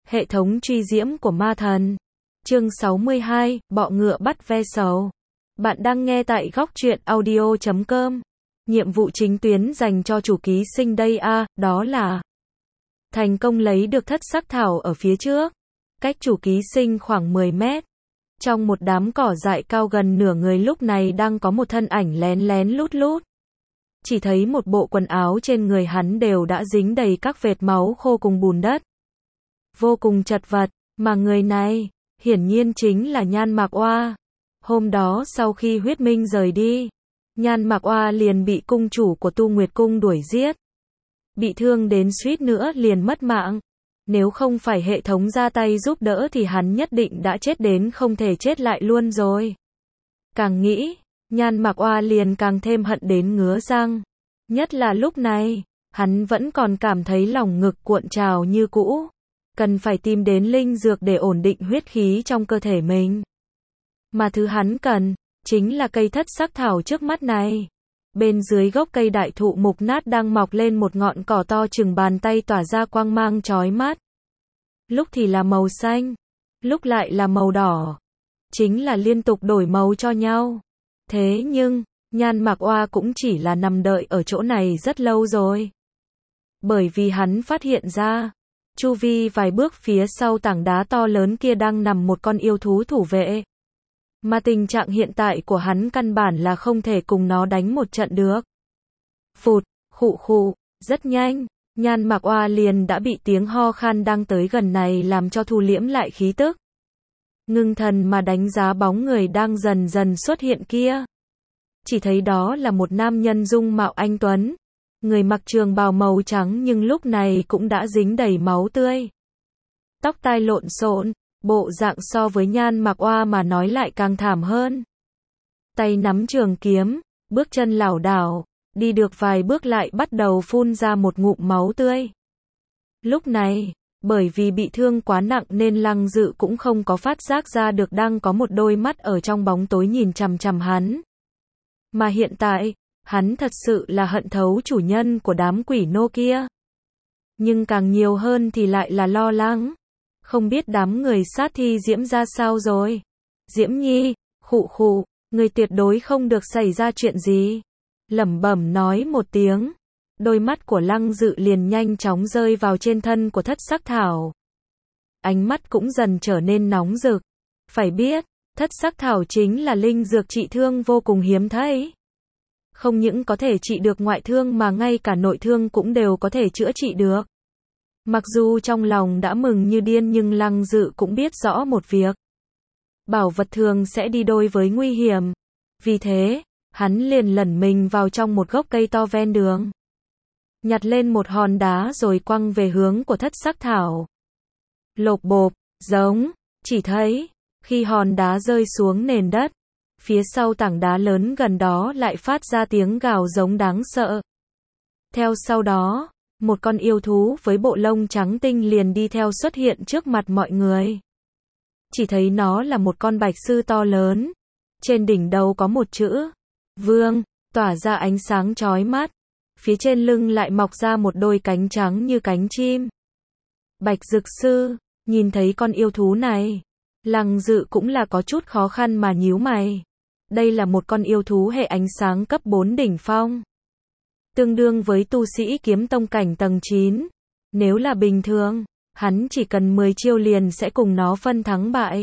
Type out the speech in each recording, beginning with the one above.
Hệ thống truy diễm của ma thần. Chương 62, bọ ngựa bắt ve sầu. Bạn đang nghe tại góc truyện audio.com. Nhiệm vụ chính tuyến dành cho chủ ký sinh đây đó là thành công lấy được thất sắc thảo ở phía trước, cách chủ ký sinh khoảng 10 mét. Trong một đám cỏ dại cao gần nửa người lúc này đang có một thân ảnh lén lén lút lút. Chỉ thấy một bộ quần áo trên người hắn đều đã dính đầy các vệt máu khô cùng bùn đất. Vô cùng chật vật, mà người này, hiển nhiên chính là Nhan Mạc Oa. Hôm đó sau khi huyết minh rời đi, Nhan Mạc Oa liền bị cung chủ của Tu Nguyệt Cung đuổi giết. Bị thương đến suýt nữa liền mất mạng. Nếu không phải hệ thống ra tay giúp đỡ thì hắn nhất định đã chết đến không thể chết lại luôn rồi. Càng nghĩ, Nhan Mạc Oa liền càng thêm hận đến ngứa răng. Nhất là lúc này, hắn vẫn còn cảm thấy lòng ngực cuộn trào như cũ. Cần phải tìm đến linh dược để ổn định huyết khí trong cơ thể mình. Mà thứ hắn cần, chính là cây thất sắc thảo trước mắt này. Bên dưới gốc cây đại thụ mục nát đang mọc lên một ngọn cỏ to chừng bàn tay tỏa ra quang mang chói mắt. Lúc thì là màu xanh, lúc lại là màu đỏ. Chính là liên tục đổi màu cho nhau. Thế nhưng, Nhan Mạc Oa cũng chỉ là nằm đợi ở chỗ này rất lâu rồi. Bởi vì hắn phát hiện ra, chu vi vài bước phía sau tảng đá to lớn kia đang nằm một con yêu thú thủ vệ. Mà tình trạng hiện tại của hắn căn bản là không thể cùng nó đánh một trận được. Phụt, khụ khụ, rất nhanh, Nhan Mạc Oa liền đã bị tiếng ho khan đang tới gần này làm cho thu liễm lại khí tức. Ngưng thần mà đánh giá bóng người đang dần dần xuất hiện kia. Chỉ thấy đó là một nam nhân dung mạo anh tuấn. Người mặc trường bào màu trắng nhưng lúc này cũng đã dính đầy máu tươi. Tóc tai lộn xộn, bộ dạng so với Nhan Mạc Oa mà nói lại càng thảm hơn. Tay nắm trường kiếm, bước chân lảo đảo, đi được vài bước lại bắt đầu phun ra một ngụm máu tươi. Lúc này, bởi vì bị thương quá nặng nên Lăng Dự cũng không có phát giác ra được đang có một đôi mắt ở trong bóng tối nhìn chằm chằm hắn. Mà hiện tại, hắn thật sự là hận thấu chủ nhân của đám quỷ nô kia. Nhưng càng nhiều hơn thì lại là lo lắng. Không biết đám người sát thi Diễm ra sao rồi. Diễm Nhi, khụ khụ, người tuyệt đối không được xảy ra chuyện gì. Lẩm bẩm nói một tiếng. Đôi mắt của Lăng Dự liền nhanh chóng rơi vào trên thân của thất sắc thảo. Ánh mắt cũng dần trở nên nóng rực. Phải biết, thất sắc thảo chính là linh dược trị thương vô cùng hiếm thấy. Không những có thể trị được ngoại thương mà ngay cả nội thương cũng đều có thể chữa trị được. Mặc dù trong lòng đã mừng như điên nhưng Lăng Dự cũng biết rõ một việc. Bảo vật thường sẽ đi đôi với nguy hiểm. Vì thế, hắn liền lẩn mình vào trong một gốc cây to ven đường. Nhặt lên một hòn đá rồi quăng về hướng của thất sắc thảo. Lộp bộp, giống, chỉ thấy, khi hòn đá rơi xuống nền đất, phía sau tảng đá lớn gần đó lại phát ra tiếng gào giống đáng sợ. Theo sau đó, một con yêu thú với bộ lông trắng tinh liền đi theo xuất hiện trước mặt mọi người. Chỉ thấy nó là một con bạch sư to lớn. Trên đỉnh đầu có một chữ Vương, tỏa ra ánh sáng chói mắt. Phía trên lưng lại mọc ra một đôi cánh trắng như cánh chim. Bạch Dực Sư, nhìn thấy con yêu thú này, Lăng Dự cũng là có chút khó khăn mà nhíu mày. Đây là một con yêu thú hệ ánh sáng cấp 4 đỉnh phong. Tương đương với tu sĩ kiếm tông cảnh tầng 9. Nếu là bình thường, hắn chỉ cần 10 chiêu liền sẽ cùng nó phân thắng bại.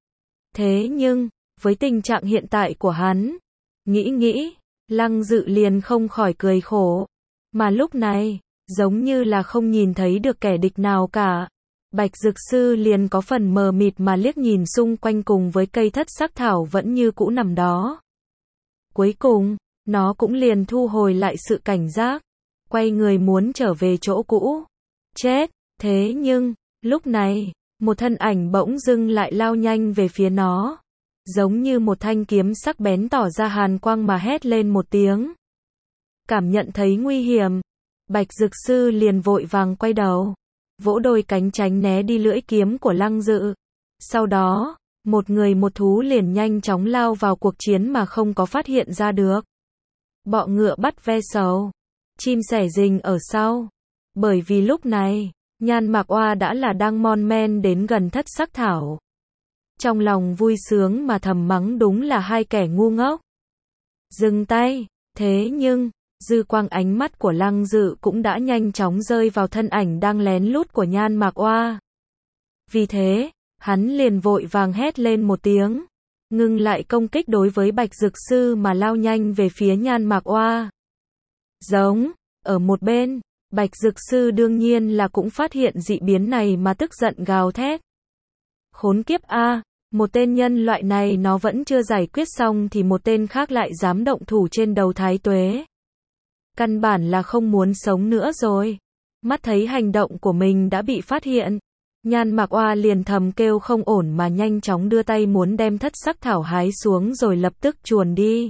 Thế nhưng, với tình trạng hiện tại của hắn, nghĩ, Lăng Dự liền không khỏi cười khổ. Mà lúc này, giống như là không nhìn thấy được kẻ địch nào cả. Bạch Dực Sư liền có phần mờ mịt mà liếc nhìn xung quanh cùng với cây thất sắc thảo vẫn như cũ nằm đó. Cuối cùng, nó cũng liền thu hồi lại sự cảnh giác, quay người muốn trở về chỗ cũ. Chết, thế nhưng, lúc này, một thân ảnh bỗng dưng lại lao nhanh về phía nó. Giống như một thanh kiếm sắc bén tỏ ra hàn quang mà hét lên một tiếng. Cảm nhận thấy nguy hiểm, Bạch Dực Sư liền vội vàng quay đầu, vỗ đôi cánh tránh né đi lưỡi kiếm của Lăng Dự. Sau đó, một người một thú liền nhanh chóng lao vào cuộc chiến mà không có phát hiện ra được. Bọ ngựa bắt ve sầu, chim sẻ rình ở sau. Bởi vì lúc này, Nhan Mạc Oa đã là đang mon men đến gần thất sắc thảo. Trong lòng vui sướng mà thầm mắng đúng là hai kẻ ngu ngốc. Dừng tay, thế nhưng, dư quang ánh mắt của Lăng Dự cũng đã nhanh chóng rơi vào thân ảnh đang lén lút của Nhan Mạc Oa. Vì thế, hắn liền vội vàng hét lên một tiếng, ngưng lại công kích đối với Bạch Dực Sư mà lao nhanh về phía Nhan Mạc Oa. Giống, ở một bên, Bạch Dực Sư đương nhiên là cũng phát hiện dị biến này mà tức giận gào thét. Khốn kiếp a, một tên nhân loại này nó vẫn chưa giải quyết xong thì một tên khác lại dám động thủ trên đầu Thái Tuế. Căn bản là không muốn sống nữa rồi. Mắt thấy hành động của mình đã bị phát hiện, Nhan Mạc Oa liền thầm kêu không ổn mà nhanh chóng đưa tay muốn đem thất sắc thảo hái xuống rồi lập tức chuồn đi.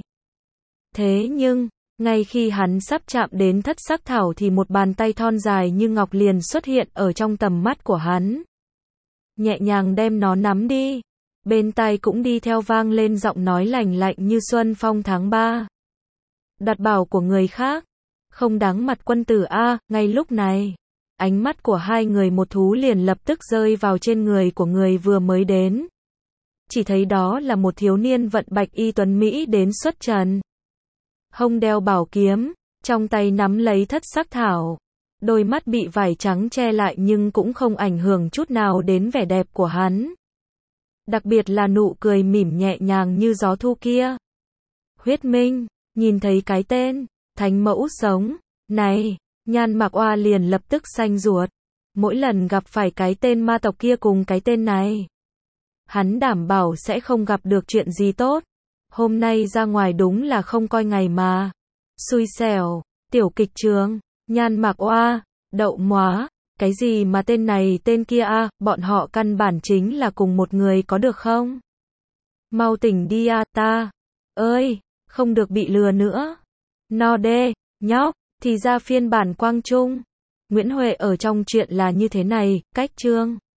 Thế nhưng, ngay khi hắn sắp chạm đến thất sắc thảo thì một bàn tay thon dài như ngọc liền xuất hiện ở trong tầm mắt của hắn. Nhẹ nhàng đem nó nắm đi. Bên tai cũng đi theo vang lên giọng nói lành lạnh như xuân phong tháng 3. Đặt bảo của người khác, không đáng mặt quân tử a. Ngay lúc này, ánh mắt của hai người một thú liền lập tức rơi vào trên người của người vừa mới đến. Chỉ thấy đó là một thiếu niên vận bạch y tuấn Mỹ đến xuất trần. Hông đeo bảo kiếm, trong tay nắm lấy thất sắc thảo. Đôi mắt bị vải trắng che lại nhưng cũng không ảnh hưởng chút nào đến vẻ đẹp của hắn. Đặc biệt là nụ cười mỉm nhẹ nhàng như gió thu kia. Huyết Minh, nhìn thấy cái tên, thánh mẫu sống, này, Nhan Mạc Oa liền lập tức xanh ruột. Mỗi lần gặp phải cái tên ma tộc kia cùng cái tên này, hắn đảm bảo sẽ không gặp được chuyện gì tốt. Hôm nay ra ngoài đúng là không coi ngày mà. Xui xẻo, tiểu kịch trường, Nhan Mạc Oa, đậu móa, cái gì mà tên này tên kia a, bọn họ căn bản chính là cùng một người có được không? Mau tỉnh đi a, ta ơi, không được bị lừa nữa. No đê, nhóc, thì ra phiên bản Quang Trung. Nguyễn Huệ ở trong chuyện là như thế này, cách chương